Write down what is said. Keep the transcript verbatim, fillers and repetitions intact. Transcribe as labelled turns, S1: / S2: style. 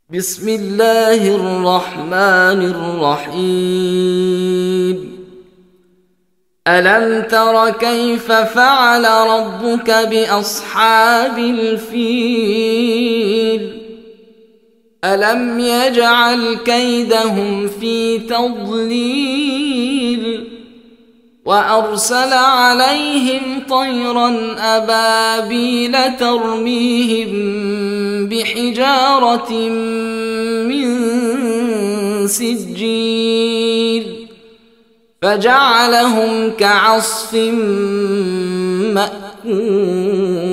S1: بسم الله الرحمن الرحيم. ألم تر كيف فعل ربك بأصحاب الفيل؟ ألم يجعل كيدهم في تضليل وأرسل عليهم طيرا أبابيل ترميهم بحجارة من سجيل فجعلهم كعصف مأكول.